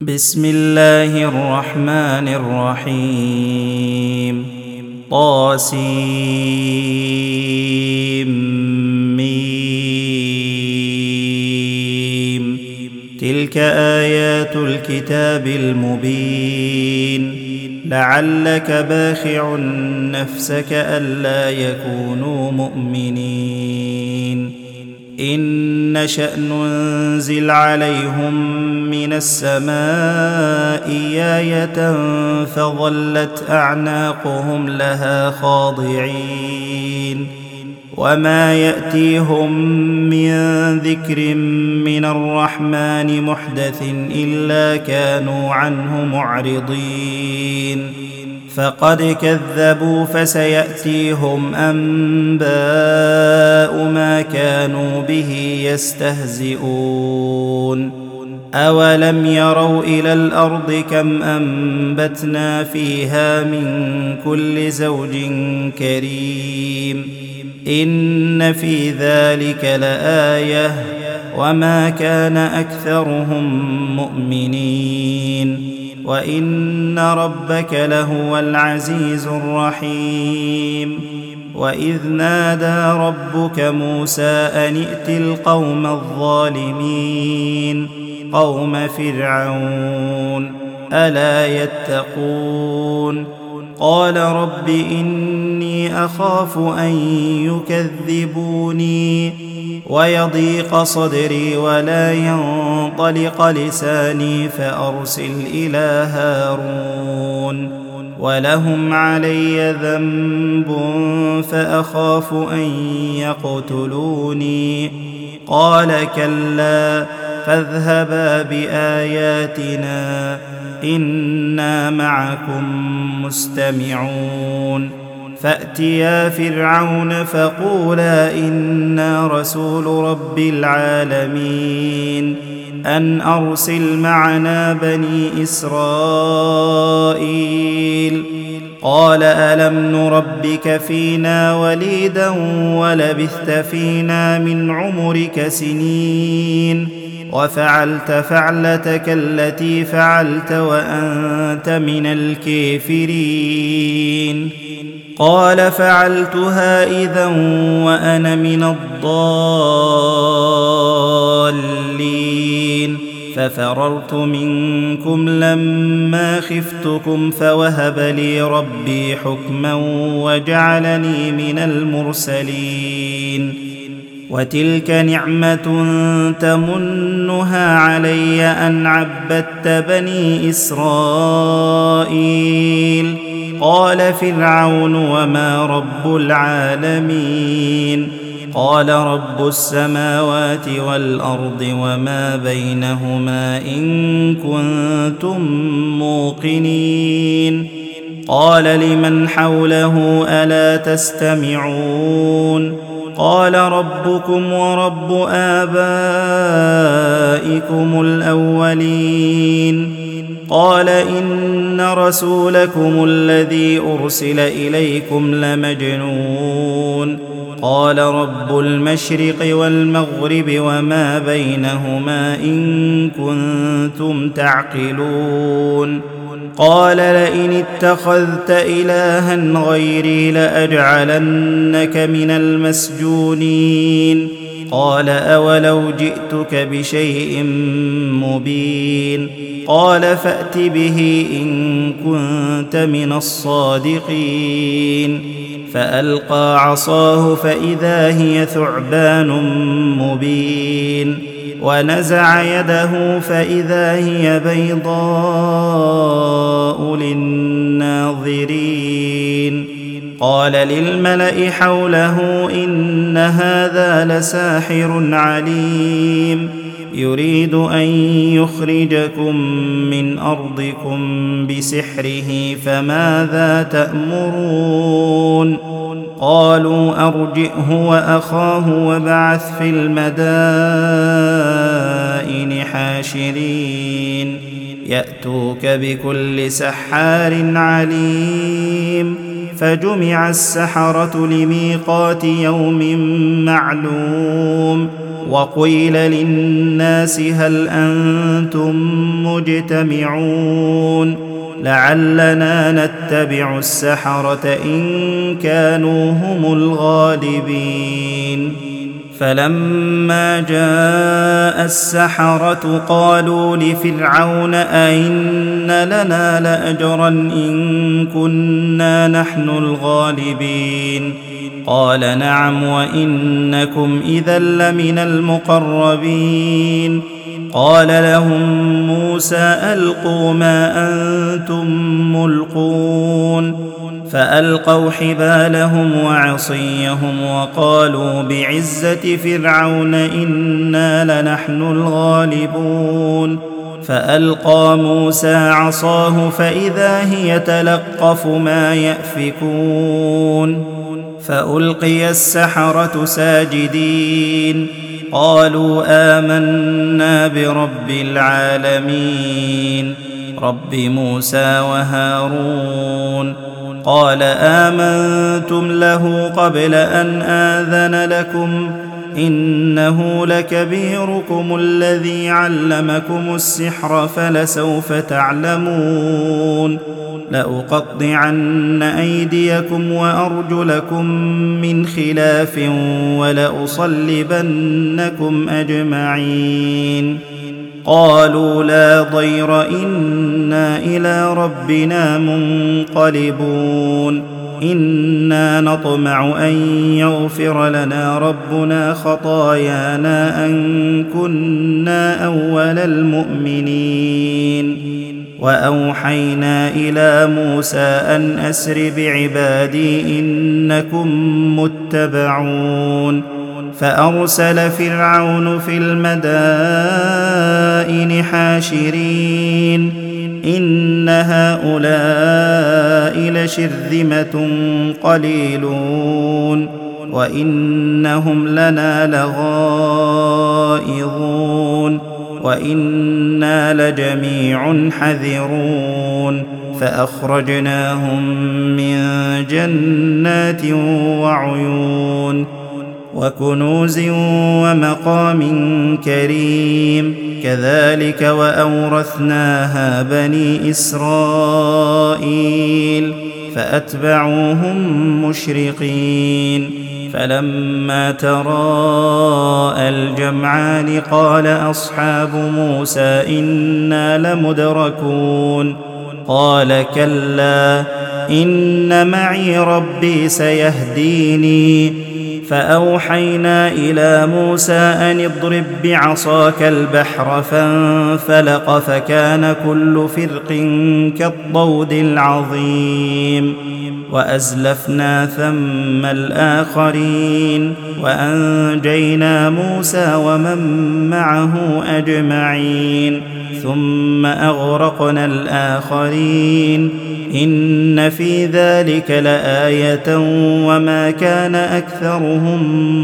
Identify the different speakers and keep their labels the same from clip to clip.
Speaker 1: بسم الله الرحمن الرحيم طاسيم تلك آيات الكتاب المبين لعلك باخع نفسك ألا يكونوا مؤمنين إن نشأ ننزل عليهم من السماء آية فظلت أعناقهم لها خاضعين وما يأتيهم من ذكر من الرحمن محدث إلا كانوا عنه معرضين فقد كذبوا فسيأتيهم أنباء ما كانوا به يستهزئون أولم يروا إلى الأرض كم أنبتنا فيها من كل زوج كريم إن في ذلك لآية وما كان أكثرهم مؤمنين وإن ربك لهو العزيز الرحيم وإذ نادى ربك موسى أن ائت القوم الظالمين قوم فرعون ألا يتقون قال رب إني أخاف أن يكذبوني ويضيق صدري ولا ينطلق لساني فأرسل إلى هارون ولهم علي ذنب فأخاف أن يقتلوني قال كلا فاذهبا بآياتنا إنا معكم مستمعون فأتيا فرعون فقولا إنا رسول رب العالمين أن أرسل معنا بني إسرائيل قال ألم نربك فينا وليدا ولبثت فينا من عمرك سنين وفعلت فعلتك التي فعلت وأنت من الكافرين قال فعلتها إذا وأنا من الضالين ففررت منكم لما خفتكم فوهب لي ربي حكما وجعلني من المرسلين وتلك نعمة تمنها علي أن عبدت بني إسرائيل قال فرعون وما رب العالمين قال رب السماوات والأرض وما بينهما إن كنتم موقنين قال لمن حوله ألا تستمعون قال ربكم ورب آبائكم الأولين قال إن رسولكم الذي أرسل إليكم لمجنون قال رب المشرق والمغرب وما بينهما إن كنتم تعقلون قال لئن اتخذت إلها غيري لأجعلنك من المسجونين قال أولو جئتك بشيء مبين قال فأت به إن كنت من الصادقين فألقى عصاه فإذا هي ثعبان مبين ونزع يده فإذا هي بيضاء للناظرين قال للملأ حوله إن هذا لساحر عليم يريد أن يخرجكم من أرضكم بسحره فماذا تأمرون قالوا أرجئه وأخاه وابعث في المدائن حاشرين يأتوك بكل سحار عليم فجمع السحرة لميقات يوم معلوم وقيل للناس هل أنتم مجتمعون لعلنا نتبع السحرة إن كانوا هم الغالبين فلما جاء السحرة قالوا لفرعون أئن لنا لأجرا إن كنا نحن الغالبين قال نعم وإنكم إذا لمن المقربين قال لهم موسى ألقوا ما أنتم ملقون فألقوا حبالهم وعصيهم وقالوا بعزة فرعون إنا لنحن الغالبون فألقى موسى عصاه فإذا هي تلقف ما يأفكون فألقي السحرة ساجدين قالوا آمنا برب العالمين رب موسى وهارون قال آمنتم له قبل أن آذن لكم إنه لكبيركم الذي علمكم السحر فلسوف تعلمون لأقطعن أيديكم وأرجلكم من خلاف ولأصلبنكم أجمعين قالوا لا ضير إنا إلى ربنا منقلبون إنا نطمع أن يغفر لنا ربنا خطايانا أن كنا أول المؤمنين وأوحينا إلى موسى أن أسر بعبادي إنكم متبعون فأرسل فرعون في المدائن حاشرين إن هؤلاء لشرذمة قليلون وإنهم لنا لغائظون وإنا لجميع حذرون فأخرجناهم من جنات وعيون وكنوز ومقام كريم كذلك وأورثناها بني إسرائيل فأتبعوهم مشرقين فلما تراءى الجمعان قال أصحاب موسى إنا لمدركون قال كلا إن معي ربي سيهديني فأوحينا إلى موسى أن اضرب بعصاك البحر فانفلق فكان كل فرق كالطود العظيم وأزلفنا ثم الآخرين وأنجينا موسى ومن معه أجمعين ثم أغرقنا الآخرين إن في ذلك لآية وما كان أكثرهم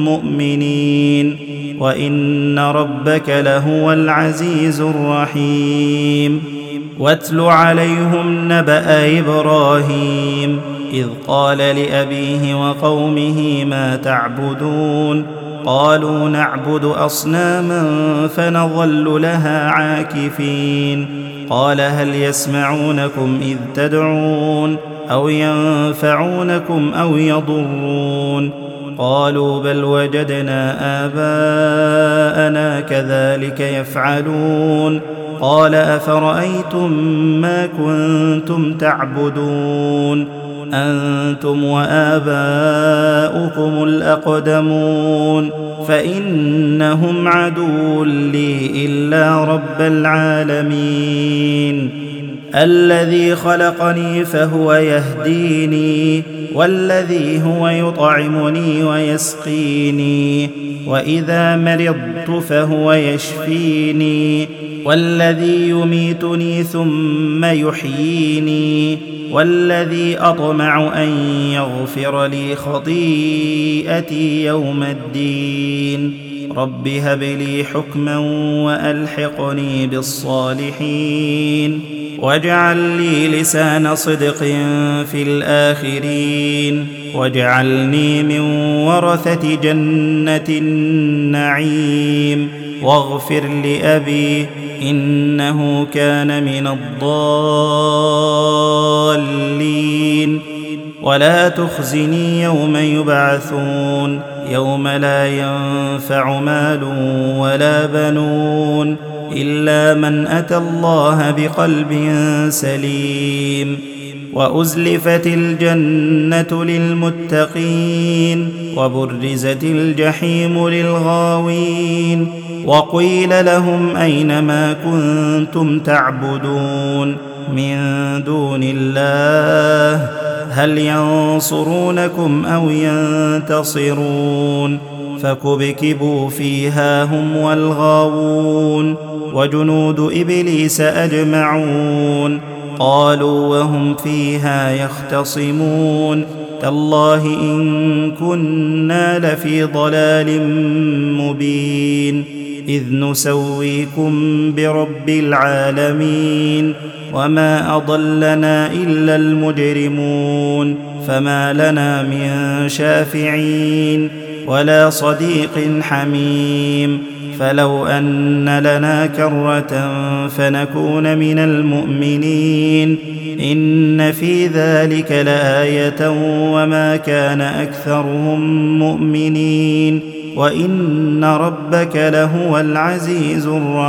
Speaker 1: مؤمنين وإن ربك لهو العزيز الرحيم واتل عليهم نبأ إبراهيم إذ قال لأبيه وقومه ما تعبدون قالوا نعبد أصناما فنظل لها عاكفين قال هل يسمعونكم إذ تدعون أو ينفعونكم أو يضرون قالوا بل وجدنا آباءنا كذلك يفعلون قال أفرأيتم ما كنتم تعبدون أنتم وآباؤكم الأقدمون فإنهم عدو لي إلا رب العالمين الذي خلقني فهو يهديني والذي هو يطعمني ويسقيني وإذا مرضت فهو يشفيني والذي يميتني ثم يحييني والذي أطمع أن يغفر لي خطيئتي يوم الدين رب هب لي حكما وألحقني بالصالحين واجعل لي لسان صدق في الآخرين واجعلني من ورثة جنة النعيم واغفر لأبي إنه كان من الضالين ولا تخزني يوم يبعثون يوم لا ينفع مال ولا بنون إلا من أتى الله بقلب سليم وأزلفت الجنة للمتقين وبرزت الجحيم للغاوين وقيل لهم أين ما كنتم تعبدون من دون الله هل ينصرونكم أو ينتصرون فكبكبوا فيها هم والغاوون وجنود إبليس أجمعون قالوا وهم فيها يختصمون تالله إن كنا لفي ضلال مبين إذ نسويكم برب العالمين وما أضلنا إلا المجرمون فما لنا من شافعين ولا صديق حميم فلو أن لنا كرة فنكون من المؤمنين إن في ذلك لآية وما كان أكثرهم مؤمنين وإن ربك لهو العزيز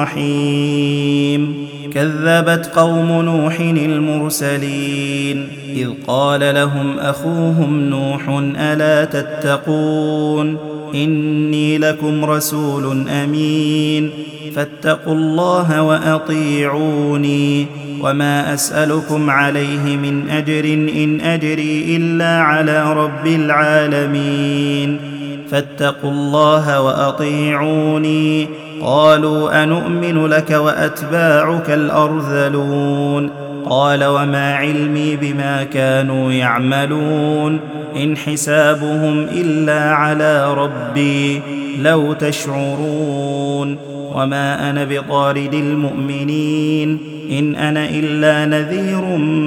Speaker 1: الرحيم كذبت قوم نوح المرسلين إذ قال لهم أخوهم نوح ألا تتقون إني لكم رسول أمين فاتقوا الله وأطيعوني وما أسألكم عليه من أجر إن أجري إلا على رب العالمين فاتقوا الله وأطيعوني قالوا أنؤمن لك وأتباعك الأرذلون قال وما علمي بما كانوا يعملون إن حسابهم إلا على ربي لو تشعرون وما أنا بطارد المؤمنين إن أنا إلا نذير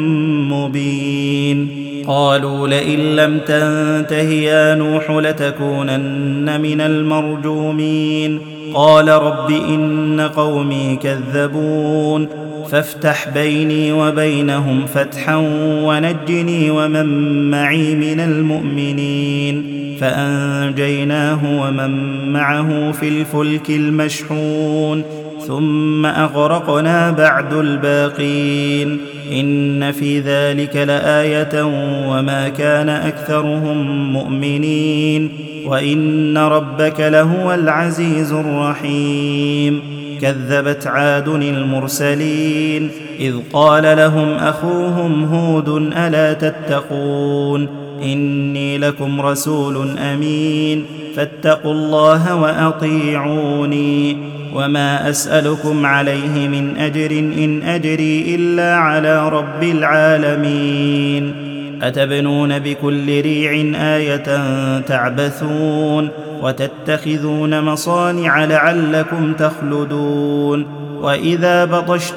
Speaker 1: مبين قالوا لئن لم تنته يا نوح لتكونن من المرجومين قال رب إن قومي كذبون فافتح بيني وبينهم فتحا ونجني ومن معي من المؤمنين فأنجيناه ومن معه في الفلك المشحون ثم أغرقنا بعد الباقين إن في ذلك لآية وما كان أكثرهم مؤمنين وإن ربك لهو العزيز الرحيم كذبت عاد المرسلين إذ قال لهم أخوهم هود ألا تتقون إني لكم رسول أمين فاتقوا الله وأطيعوني وما أسألكم عليه من أجر إن أجري إلا على رب العالمين أتبنون بكل ريع آية تعبثون وتتخذون مصانع لعلكم تخلدون وإذا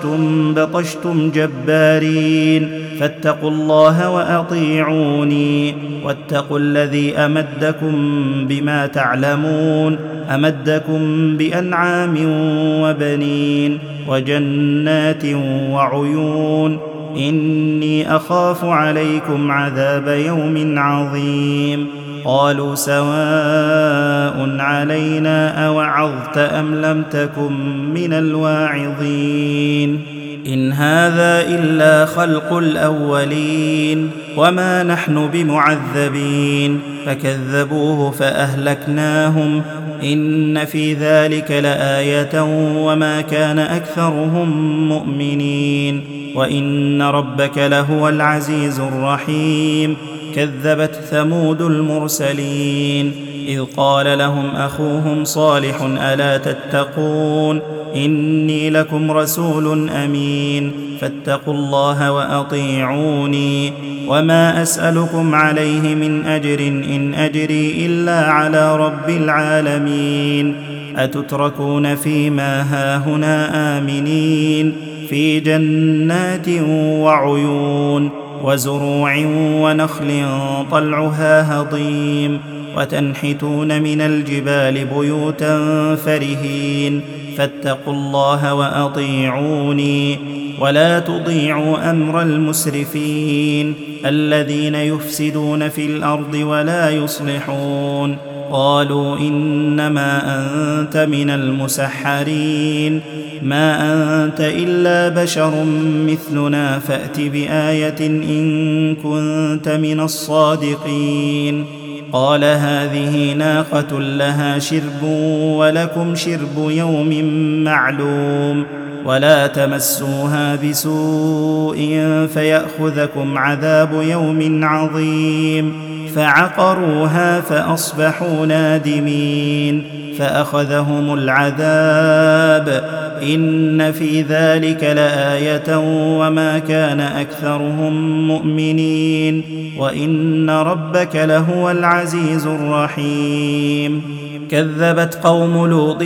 Speaker 1: بطشتم جبارين فاتقوا الله وأطيعوني واتقوا الذي أمدكم بما تعلمون أمدكم بأنعام وبنين وجنات وعيون إني أخاف عليكم عذاب يوم عظيم قالوا سواء علينا أوعظت أم لم تكن من الواعظين إن هذا إلا خلق الأولين وما نحن بمعذبين فكذبوه فأهلكناهم إن في ذلك لآية وما كان أكثرهم مؤمنين وإن ربك لهو العزيز الرحيم كذبت ثمود المرسلين إذ قال لهم أخوهم صالح ألا تتقون إني لكم رسول أمين فاتقوا الله وأطيعوني وما أسألكم عليه من أجر إن أجري إلا على رب العالمين أتتركون فيما هاهنا آمنين في جنات وعيون وزروع ونخل طلعها هضيم وتنحتون من الجبال بيوتا فرهين فاتقوا الله وأطيعوني ولا تطيعوا أمر المسرفين الذين يفسدون في الأرض ولا يصلحون. قالوا إنما أنت من المسحرين ما أنت إلا بشر مثلنا فأت بآية إن كنت من الصادقين. قال هذه ناقة لها شرب ولكم شرب يوم معلوم ولا تمسوها بسوء فيأخذكم عذاب يوم عظيم. فعقروها فأصبحوا نادمين فأخذهم العذاب إن في ذلك لآية وما كان أكثرهم مؤمنين وإن ربك لهو العزيز الرحيم. كذبت قوم لوط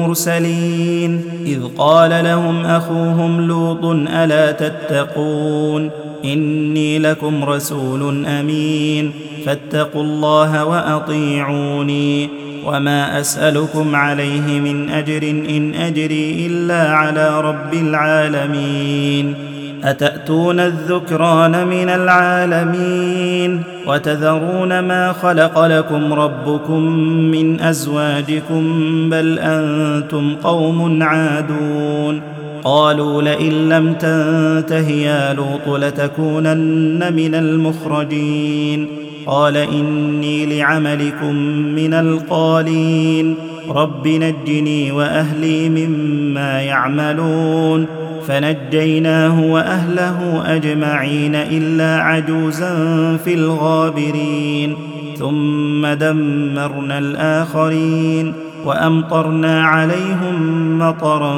Speaker 1: المرسلين إذ قال لهم أخوهم لوط ألا تتقون إني لكم رسول أمين فاتقوا الله وأطيعوني وما أسألكم عليه من أجر إن أجري إلا على رب العالمين. أتأتون الذكران من العالمين وتذرون ما خلق لكم ربكم من أزواجكم بل أنتم قوم عادون. قالوا لئن لم تنته يا لوط لتكونن من المخرجين. قال إني لعملكم من القالين رب نجني وأهلي مما يعملون. فنجيناه وأهله أجمعين إلا عجوزا في الغابرين ثم دمرنا الآخرين وأمطرنا عليهم مطرا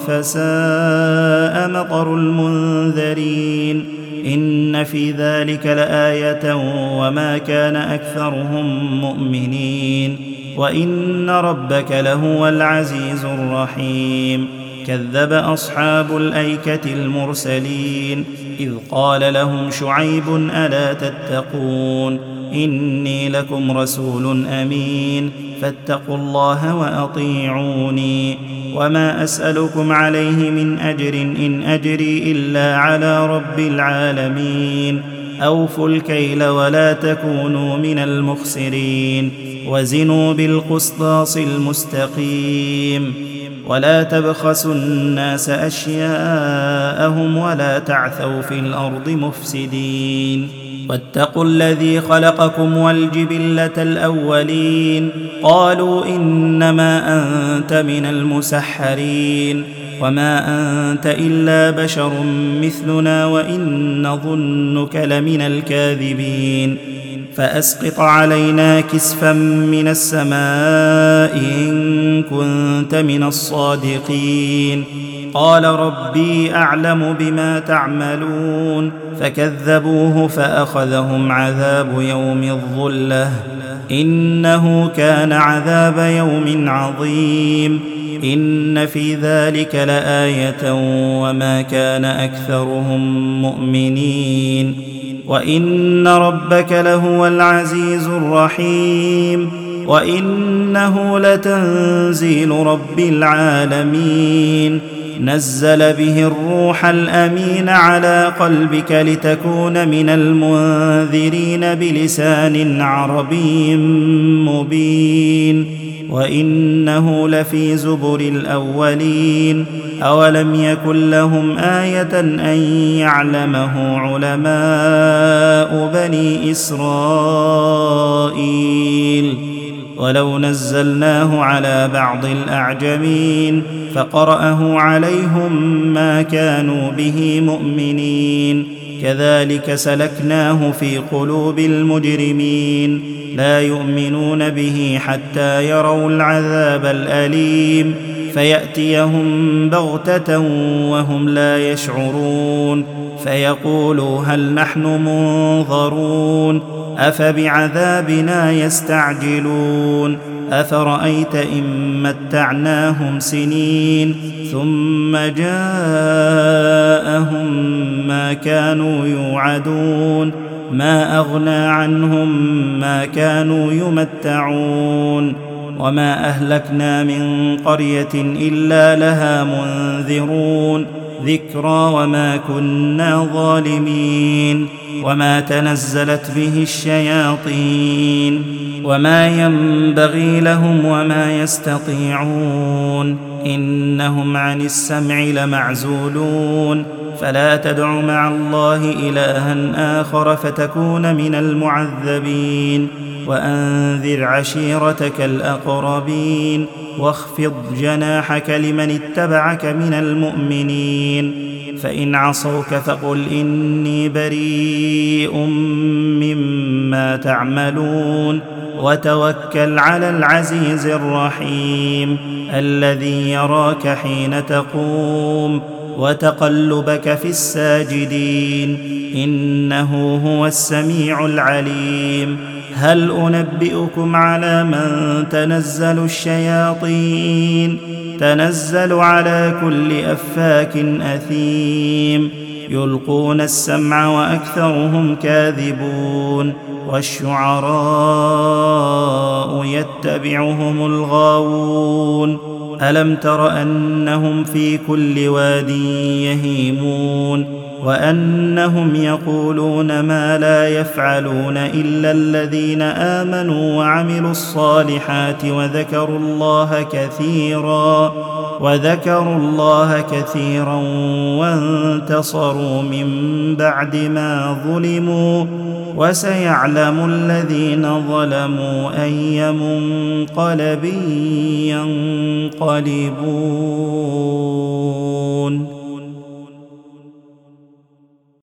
Speaker 1: فساء مطر المنذرين. إن في ذلك لآية وما كان أكثرهم مؤمنين وإن ربك لهو العزيز الرحيم. كذب أصحاب الأيكة المرسلين إذ قال لهم شعيب ألا تتقون إني لكم رسول أمين فاتقوا الله وأطيعوني وما أسألكم عليه من أجر إن أجري إلا على رب العالمين. أوفوا الكيل ولا تكونوا من المخسرين وزنوا بالقسطاس المستقيم ولا تبخسوا الناس أشياءهم ولا تعثوا في الأرض مفسدين. واتقوا الذي خلقكم والجبلة الأولين. قالوا إنما أنت من المسحرين وما أنت إلا بشر مثلنا وإن نظنك لمن الكاذبين. فأسقط علينا كسفا من السماء إن كنت من الصادقين. قال ربي أعلم بما تعملون فكذبوه فأخذهم عذاب يوم الظلة إنه كان عذاب يوم عظيم. إن في ذلك لآية وما كان أكثرهم مؤمنين وإن ربك لهو العزيز الرحيم. وإنه لتنزيل رب العالمين نزل به الروح الأمين على قلبك لتكون من المنذرين بلسان عربي مبين وإنه لفي زبر الأولين. أولم يكن لهم آية أن يعلمه علماء بني إسرائيل ولو نزلناه على بعض الأعجمين فقرأه عليهم ما كانوا به مؤمنين. كذلك سلكناه في قلوب المجرمين لا يؤمنون به حتى يروا العذاب الأليم فيأتيهم بغتة وهم لا يشعرون فيقولوا هل نحن منظرون أفبعذابنا يستعجلون أفرأيت إن متعناهم سنين ثم جاءهم ما كانوا يوعدون ما أغنى عنهم ما كانوا يمتعون وما أهلكنا من قرية إلا لها منذرون ذكرى وما كنا ظالمين وما تنزلت به الشياطين وما ينبغي لهم وما يستطيعون إنهم عن السمع لمعزولون فلا تدع مع الله إلها آخر فتكون من المعذبين وأنذر عشيرتك الأقربين واخفض جناحك لمن اتبعك من المؤمنين فإن عصوك فقل إني بريء مما تعملون وتوكل على العزيز الرحيم الذي يراك حين تقوم وتقلبك في الساجدين إنه هو السميع العليم هل أنبئكم على من تنزل الشياطين تنزل على كل أفاك أثيم يلقون السمع وأكثرهم كاذبون والشعراء يتبعهم الغاوون ألم تر أنهم في كل واد يهيمون وأنهم يقولون ما لا يفعلون إلا الذين آمنوا وعملوا الصالحات وذكروا الله كثيرا وانتصروا من بعد ما ظلموا وسيعلم الذين ظلموا أي منقلب ينقلبون.